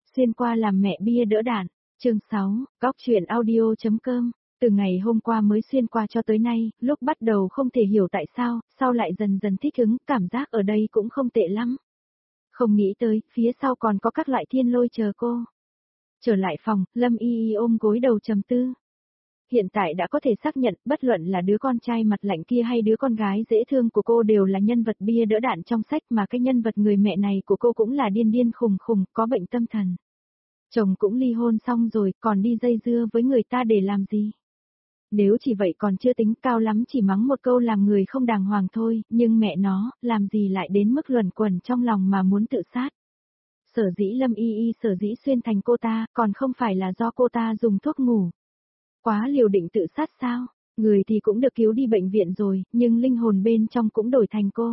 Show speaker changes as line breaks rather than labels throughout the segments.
Xuyên qua làm mẹ bia đỡ đạn, chương 6, góc chuyện audio.com. Từ ngày hôm qua mới xuyên qua cho tới nay, lúc bắt đầu không thể hiểu tại sao, sau lại dần dần thích ứng, cảm giác ở đây cũng không tệ lắm. Không nghĩ tới, phía sau còn có các loại thiên lôi chờ cô. Trở lại phòng, Lâm Y Y ôm gối đầu trầm tư. Hiện tại đã có thể xác nhận, bất luận là đứa con trai mặt lạnh kia hay đứa con gái dễ thương của cô đều là nhân vật bia đỡ đạn trong sách, mà cái nhân vật người mẹ này của cô cũng là điên điên khùng khùng, có bệnh tâm thần. Chồng cũng ly hôn xong rồi, còn đi dây dưa với người ta để làm gì? Nếu chỉ vậy còn chưa tính, cao lắm chỉ mắng một câu làm người không đàng hoàng thôi, nhưng mẹ nó, làm gì lại đến mức luẩn quẩn trong lòng mà muốn tự sát? Sở dĩ Lâm Y Y sở dĩ xuyên thành cô ta, còn không phải là do cô ta dùng thuốc ngủ. Quá liều định tự sát sao? Người thì cũng được cứu đi bệnh viện rồi, nhưng linh hồn bên trong cũng đổi thành cô.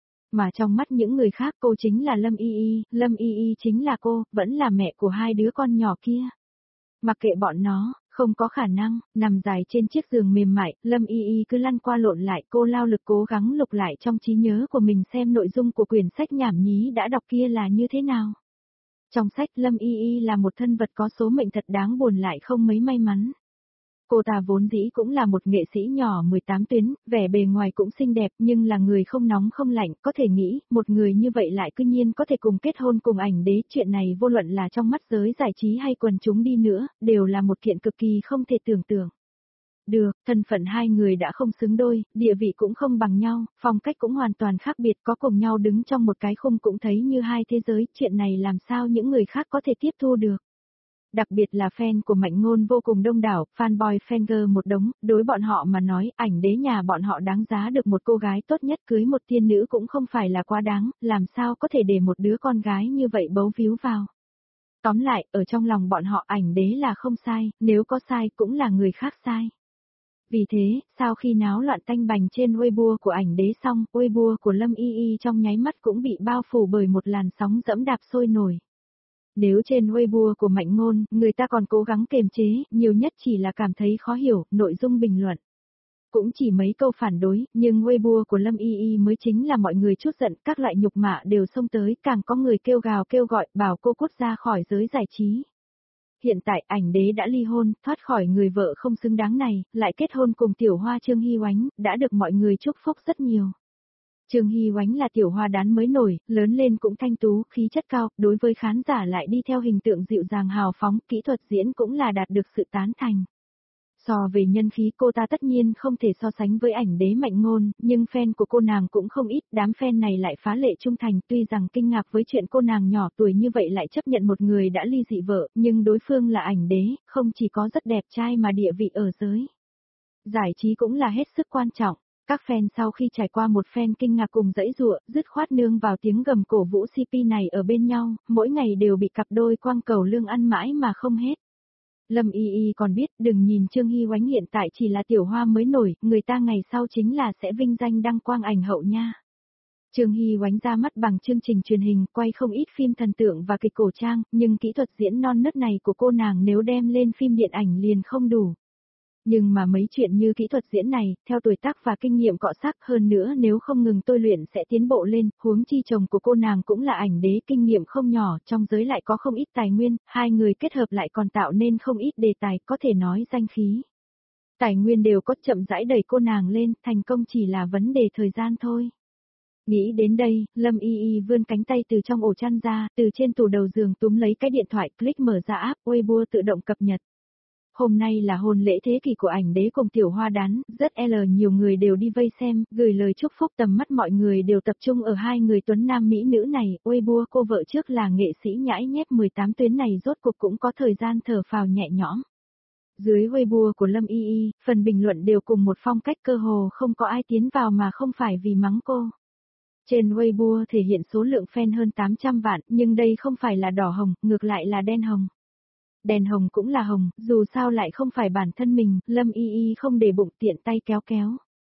Mà trong mắt những người khác cô chính là Lâm Y Y, Lâm Y Y chính là cô, vẫn là mẹ của hai đứa con nhỏ kia. Mặc kệ bọn nó, không có khả năng, nằm dài trên chiếc giường mềm mại, Lâm Y Y cứ lăn qua lộn lại, cô lao lực cố gắng lục lại trong trí nhớ của mình xem nội dung của quyển sách nhảm nhí đã đọc kia là như thế nào. Trong sách Lâm Y Y là một thân vật có số mệnh thật đáng buồn lại không mấy may mắn. Cô ta vốn dĩ cũng là một nghệ sĩ nhỏ 18 tuyến, vẻ bề ngoài cũng xinh đẹp nhưng là người không nóng không lạnh, có thể nghĩ, một người như vậy lại cư nhiên có thể cùng kết hôn cùng ảnh đế, chuyện này vô luận là trong mắt giới giải trí hay quần chúng đi nữa, đều là một kiện cực kỳ không thể tưởng tượng. Được, thân phận hai người đã không xứng đôi, địa vị cũng không bằng nhau, phong cách cũng hoàn toàn khác biệt, có cùng nhau đứng trong một cái khung cũng thấy như hai thế giới, chuyện này làm sao những người khác có thể tiếp thu được. Đặc biệt là fan của Mạnh Ngôn vô cùng đông đảo, fanboy fangirl một đống, đối bọn họ mà nói, ảnh đế nhà bọn họ đáng giá được một cô gái tốt nhất, cưới một tiên nữ cũng không phải là quá đáng, làm sao có thể để một đứa con gái như vậy bấu víu vào. Tóm lại, ở trong lòng bọn họ ảnh đế là không sai, nếu có sai cũng là người khác sai. Vì thế, sau khi náo loạn tanh bành trên Weibo của ảnh đế xong, Weibo của Lâm Y Y trong nháy mắt cũng bị bao phủ bởi một làn sóng dẫm đạp sôi nổi. Nếu trên Weibo của Mạnh Ngôn, người ta còn cố gắng kiềm chế, nhiều nhất chỉ là cảm thấy khó hiểu, nội dung bình luận. Cũng chỉ mấy câu phản đối, nhưng Weibo của Lâm Y Y mới chính là mọi người chút giận, các loại nhục mạ đều xông tới, càng có người kêu gào kêu gọi, bảo cô cút ra khỏi giới giải trí. Hiện tại ảnh đế đã ly hôn, thoát khỏi người vợ không xứng đáng này, lại kết hôn cùng tiểu hoa Trương Hy Oánh, đã được mọi người chúc phúc rất nhiều. Trương Hy Oánh là tiểu hoa đán mới nổi, lớn lên cũng thanh tú, khí chất cao, đối với khán giả lại đi theo hình tượng dịu dàng hào phóng, kỹ thuật diễn cũng là đạt được sự tán thành. So về nhân khí cô ta tất nhiên không thể so sánh với ảnh đế Mạnh Ngôn, nhưng fan của cô nàng cũng không ít, đám fan này lại phá lệ trung thành, tuy rằng kinh ngạc với chuyện cô nàng nhỏ tuổi như vậy lại chấp nhận một người đã ly dị vợ, nhưng đối phương là ảnh đế, không chỉ có rất đẹp trai mà địa vị ở giới giải trí cũng là hết sức quan trọng. Các fan sau khi trải qua một phen kinh ngạc cùng dãy dụa, dứt khoát nương vào tiếng gầm cổ vũ CP này ở bên nhau, mỗi ngày đều bị cặp đôi quang cầu lương ăn mãi mà không hết. Lâm Y Y còn biết, đừng nhìn Trương Hy Oánh hiện tại chỉ là tiểu hoa mới nổi, người ta ngày sau chính là sẽ vinh danh đăng quang ảnh hậu nha. Trương Hy Oánh ra mắt bằng chương trình truyền hình, quay không ít phim thần tượng và kịch cổ trang, nhưng kỹ thuật diễn non nớt này của cô nàng nếu đem lên phim điện ảnh liền không đủ. Nhưng mà mấy chuyện như kỹ thuật diễn này, theo tuổi tác và kinh nghiệm cọ xác hơn nữa nếu không ngừng tôi luyện sẽ tiến bộ lên, huống chi chồng của cô nàng cũng là ảnh đế kinh nghiệm không nhỏ, trong giới lại có không ít tài nguyên, hai người kết hợp lại còn tạo nên không ít đề tài, có thể nói danh khí. Tài nguyên đều có, chậm rãi đẩy cô nàng lên, thành công chỉ là vấn đề thời gian thôi. Nghĩ đến đây, Lâm Y Y vươn cánh tay từ trong ổ chăn ra, từ trên tủ đầu giường túm lấy cái điện thoại, click mở ra app Weibo tự động cập nhật. Hôm nay là hôn lễ thế kỷ của ảnh đế cùng tiểu hoa đán, rất nhiều người đều đi vây xem, gửi lời chúc phúc, tầm mắt mọi người đều tập trung ở hai người tuấn nam mỹ nữ này, Weibo cô vợ trước là nghệ sĩ nhãi nhép 18 tuyến này rốt cuộc cũng có thời gian thở phào nhẹ nhõm. Dưới Weibo của Lâm Y Y, phần bình luận đều cùng một phong cách, cơ hồ không có ai tiến vào mà không phải vì mắng cô. Trên Weibo thể hiện số lượng fan hơn 800 vạn, nhưng đây không phải là đỏ hồng, ngược lại là đen hồng. Đèn hồng cũng là hồng, dù sao lại không phải bản thân mình, Lâm Y Y không để bụng, tiện tay kéo kéo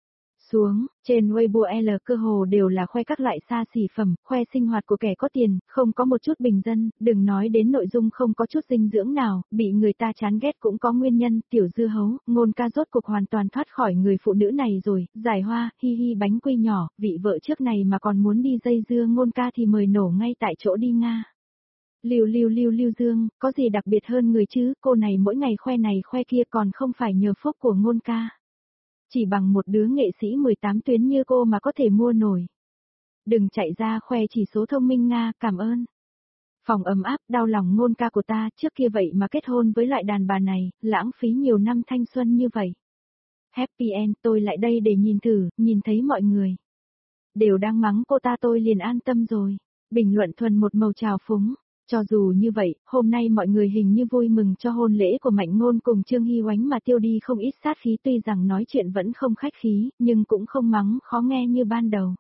xuống, trên Weibo L cơ hồ đều là khoe các loại xa xỉ phẩm, khoe sinh hoạt của kẻ có tiền, không có một chút bình dân, đừng nói đến nội dung không có chút dinh dưỡng nào, bị người ta chán ghét cũng có nguyên nhân, tiểu dư hấu, Ngôn ca rốt cuộc hoàn toàn thoát khỏi người phụ nữ này rồi, giải hoa, hi hi bánh quy nhỏ, vị vợ trước này mà còn muốn đi dây dưa Ngôn ca thì mời nổ ngay tại chỗ đi Nga. Lưu Dương, có gì đặc biệt hơn người chứ, cô này mỗi ngày khoe này khoe kia còn không phải nhờ phúc của Ngôn ca. Chỉ bằng một đứa nghệ sĩ 18 tuyến như cô mà có thể mua nổi. Đừng chạy ra khoe chỉ số thông minh Nga, cảm ơn. Phòng ấm áp, đau lòng Ngôn ca của ta, trước kia vậy mà kết hôn với loại đàn bà này, lãng phí nhiều năm thanh xuân như vậy. Happy End, tôi lại đây để nhìn thử, nhìn thấy mọi người đều đang mắng cô ta tôi liền an tâm rồi. Bình luận thuần một màu trào phúng. Cho dù như vậy, hôm nay mọi người hình như vui mừng cho hôn lễ của Mạnh Ngôn cùng Trương Hy Oánh mà tiêu đi không ít sát khí, tuy rằng nói chuyện vẫn không khách khí, nhưng cũng không mắng khó nghe như ban đầu.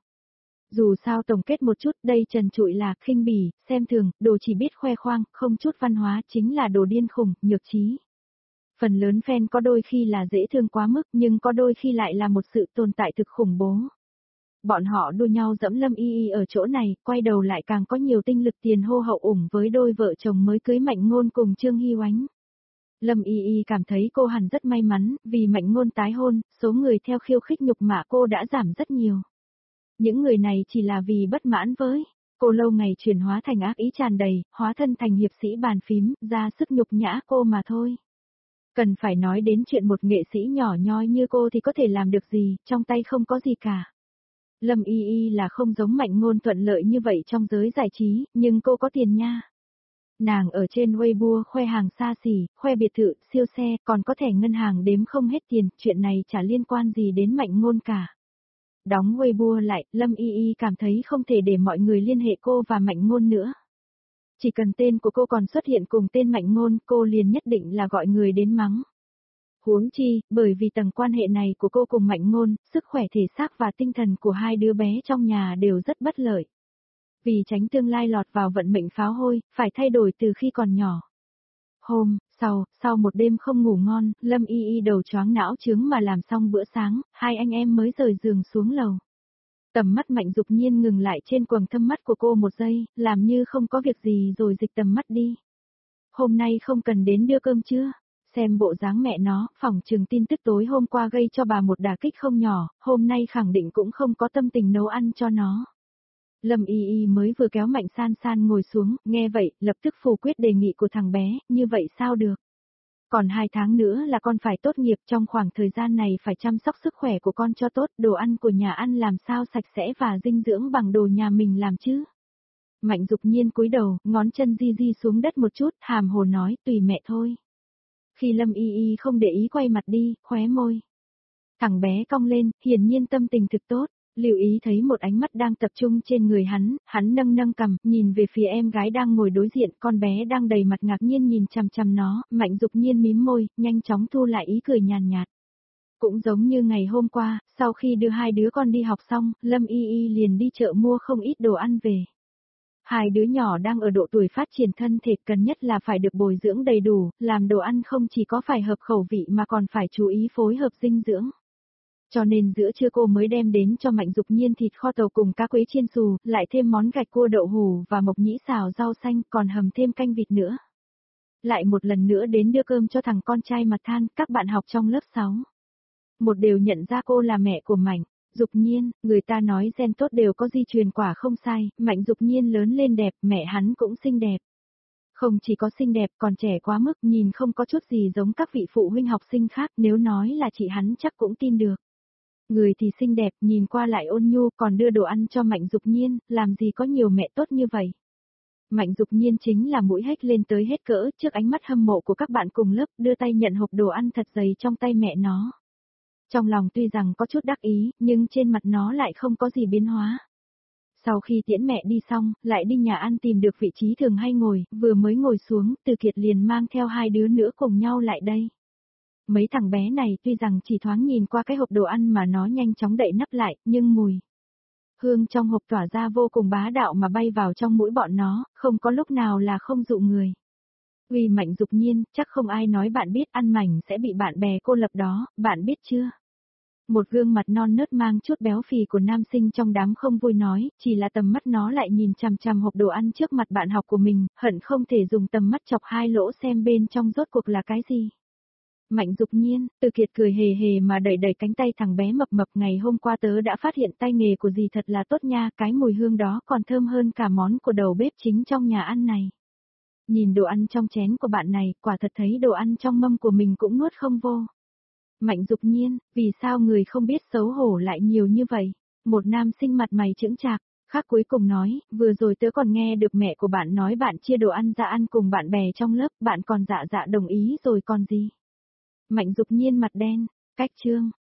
Dù sao tổng kết một chút, đây trần trụi là khinh bỉ, xem thường, đồ chỉ biết khoe khoang, không chút văn hóa chính là đồ điên khùng, nhược trí. Phần lớn fan có đôi khi là dễ thương quá mức nhưng có đôi khi lại là một sự tồn tại thực khủng bố. Bọn họ đua nhau dẫm Lâm Y Y ở chỗ này, quay đầu lại càng có nhiều tinh lực tiền hô hậu ủng với đôi vợ chồng mới cưới Mạnh Ngôn cùng Trương Hy Oánh. Lâm Y Y cảm thấy cô hẳn rất may mắn, vì Mạnh Ngôn tái hôn, số người theo khiêu khích nhục mạ cô đã giảm rất nhiều. Những người này chỉ là vì bất mãn với cô lâu ngày chuyển hóa thành ác ý tràn đầy, hóa thân thành hiệp sĩ bàn phím, ra sức nhục nhã cô mà thôi. Cần phải nói đến chuyện một nghệ sĩ nhỏ nhoi như cô thì có thể làm được gì, trong tay không có gì cả. Lâm Y Y là không giống Mạnh Ngôn thuận lợi như vậy trong giới giải trí, nhưng cô có tiền nha. Nàng ở trên Weibo khoe hàng xa xỉ, khoe biệt thự, siêu xe, còn có thẻ ngân hàng đếm không hết tiền, chuyện này chả liên quan gì đến Mạnh Ngôn cả. Đóng Weibo lại, Lâm Y Y cảm thấy không thể để mọi người liên hệ cô và Mạnh Ngôn nữa. Chỉ cần tên của cô còn xuất hiện cùng tên Mạnh Ngôn, cô liền nhất định là gọi người đến mắng. Huống chi, bởi vì tầng quan hệ này của cô cùng Mạnh Ngôn, sức khỏe thể xác và tinh thần của hai đứa bé trong nhà đều rất bất lợi. Vì tránh tương lai lọt vào vận mệnh pháo hôi, phải thay đổi từ khi còn nhỏ. Sau một đêm không ngủ ngon, Lâm Y Y đầu choáng não chướng mà làm xong bữa sáng, hai anh em mới rời giường xuống lầu. Tầm mắt Mạnh Dục Nhiên ngừng lại trên quầng thâm mắt của cô một giây, làm như không có việc gì rồi dịch tầm mắt đi. Hôm nay không cần đến đưa cơm chưa? Xem bộ dáng mẹ nó, phỏng chừng tin tức tối hôm qua gây cho bà một đả kích không nhỏ, hôm nay khẳng định cũng không có tâm tình nấu ăn cho nó. Lâm Y Y mới vừa kéo Mạnh San San ngồi xuống, nghe vậy, lập tức phủ quyết đề nghị của thằng bé, như vậy sao được? Còn 2 tháng nữa là con phải tốt nghiệp, trong khoảng thời gian này phải chăm sóc sức khỏe của con cho tốt, đồ ăn của nhà ăn làm sao sạch sẽ và dinh dưỡng bằng đồ nhà mình làm chứ? Mạnh Dục Nhiên cúi đầu, ngón chân di di xuống đất một chút, hàm hồ nói, tùy mẹ thôi. Khi Lâm Y Y không để ý quay mặt đi, khóe môi. Thằng bé cong lên, hiển nhiên tâm tình thực tốt. Lưu Ý thấy một ánh mắt đang tập trung trên người hắn nâng cằm, nhìn về phía em gái đang ngồi đối diện, con bé đang đầy mặt ngạc nhiên nhìn chằm chằm nó, Mạnh Dục Nhiên mím môi, nhanh chóng thu lại ý cười nhàn nhạt. Cũng giống như ngày hôm qua, sau khi đưa hai đứa con đi học xong, Lâm Y Y liền đi chợ mua không ít đồ ăn về. Hai đứa nhỏ đang ở độ tuổi phát triển thân thể, cần nhất là phải được bồi dưỡng đầy đủ, làm đồ ăn không chỉ có phải hợp khẩu vị mà còn phải chú ý phối hợp dinh dưỡng. Cho nên giữa trưa cô mới đem đến cho Mạnh Dục Nhiên thịt kho tàu cùng cá quế chiên xù, lại thêm món gạch cua đậu hủ và mộc nhĩ xào rau xanh, còn hầm thêm canh vịt nữa. Lại một lần nữa đến đưa cơm cho thằng con trai mặt than, các bạn học trong lớp 6. Một đều nhận ra cô là mẹ của Mạnh Dục Nhiên, người ta nói gen tốt đều có di truyền quả không sai, Mạnh Dục Nhiên lớn lên đẹp, mẹ hắn cũng xinh đẹp. Không chỉ có xinh đẹp còn trẻ quá mức, nhìn không có chút gì giống các vị phụ huynh học sinh khác, nếu nói là chị hắn chắc cũng tin được. Người thì xinh đẹp, nhìn qua lại ôn nhu, còn đưa đồ ăn cho Mạnh Dục Nhiên, làm gì có nhiều mẹ tốt như vậy. Mạnh Dục Nhiên chính là mũi hếch lên tới hết cỡ, trước ánh mắt hâm mộ của các bạn cùng lớp, đưa tay nhận hộp đồ ăn thật dày trong tay mẹ nó. Trong lòng tuy rằng có chút đắc ý, nhưng trên mặt nó lại không có gì biến hóa. Sau khi tiễn mẹ đi xong, lại đi nhà ăn tìm được vị trí thường hay ngồi, vừa mới ngồi xuống, Từ Kiệt liền mang theo hai đứa nữa cùng nhau lại đây. Mấy thằng bé này tuy rằng chỉ thoáng nhìn qua cái hộp đồ ăn mà nó nhanh chóng đậy nắp lại, nhưng mùi hương trong hộp tỏa ra vô cùng bá đạo mà bay vào trong mũi bọn nó, không có lúc nào là không dụ người. Uy Mạnh Dục Nhiên, chắc không ai nói bạn biết ăn mảnh sẽ bị bạn bè cô lập đó, bạn biết chưa? Một gương mặt non nớt mang chút béo phì của nam sinh trong đám không vui nói, chỉ là tầm mắt nó lại nhìn chằm chằm hộp đồ ăn trước mặt bạn học của mình, hận không thể dùng tầm mắt chọc hai lỗ xem bên trong rốt cuộc là cái gì. Mạnh Dục Nhiên, Từ Kiệt cười hề hề mà đẩy đẩy cánh tay thằng bé mập mập, ngày hôm qua tớ đã phát hiện tay nghề của dì thật là tốt nha, cái mùi hương đó còn thơm hơn cả món của đầu bếp chính trong nhà ăn này. Nhìn đồ ăn trong chén của bạn này, quả thật thấy đồ ăn trong mâm của mình cũng nuốt không vô. Mạnh Dục Nhiên, vì sao người không biết xấu hổ lại nhiều như vậy? Một nam sinh mặt mày chững chạc, khác cuối cùng nói, vừa rồi tớ còn nghe được mẹ của bạn nói bạn chia đồ ăn ra ăn cùng bạn bè trong lớp, bạn còn dạ dạ đồng ý rồi còn gì? Mạnh Dục Nhiên mặt đen, cách chương.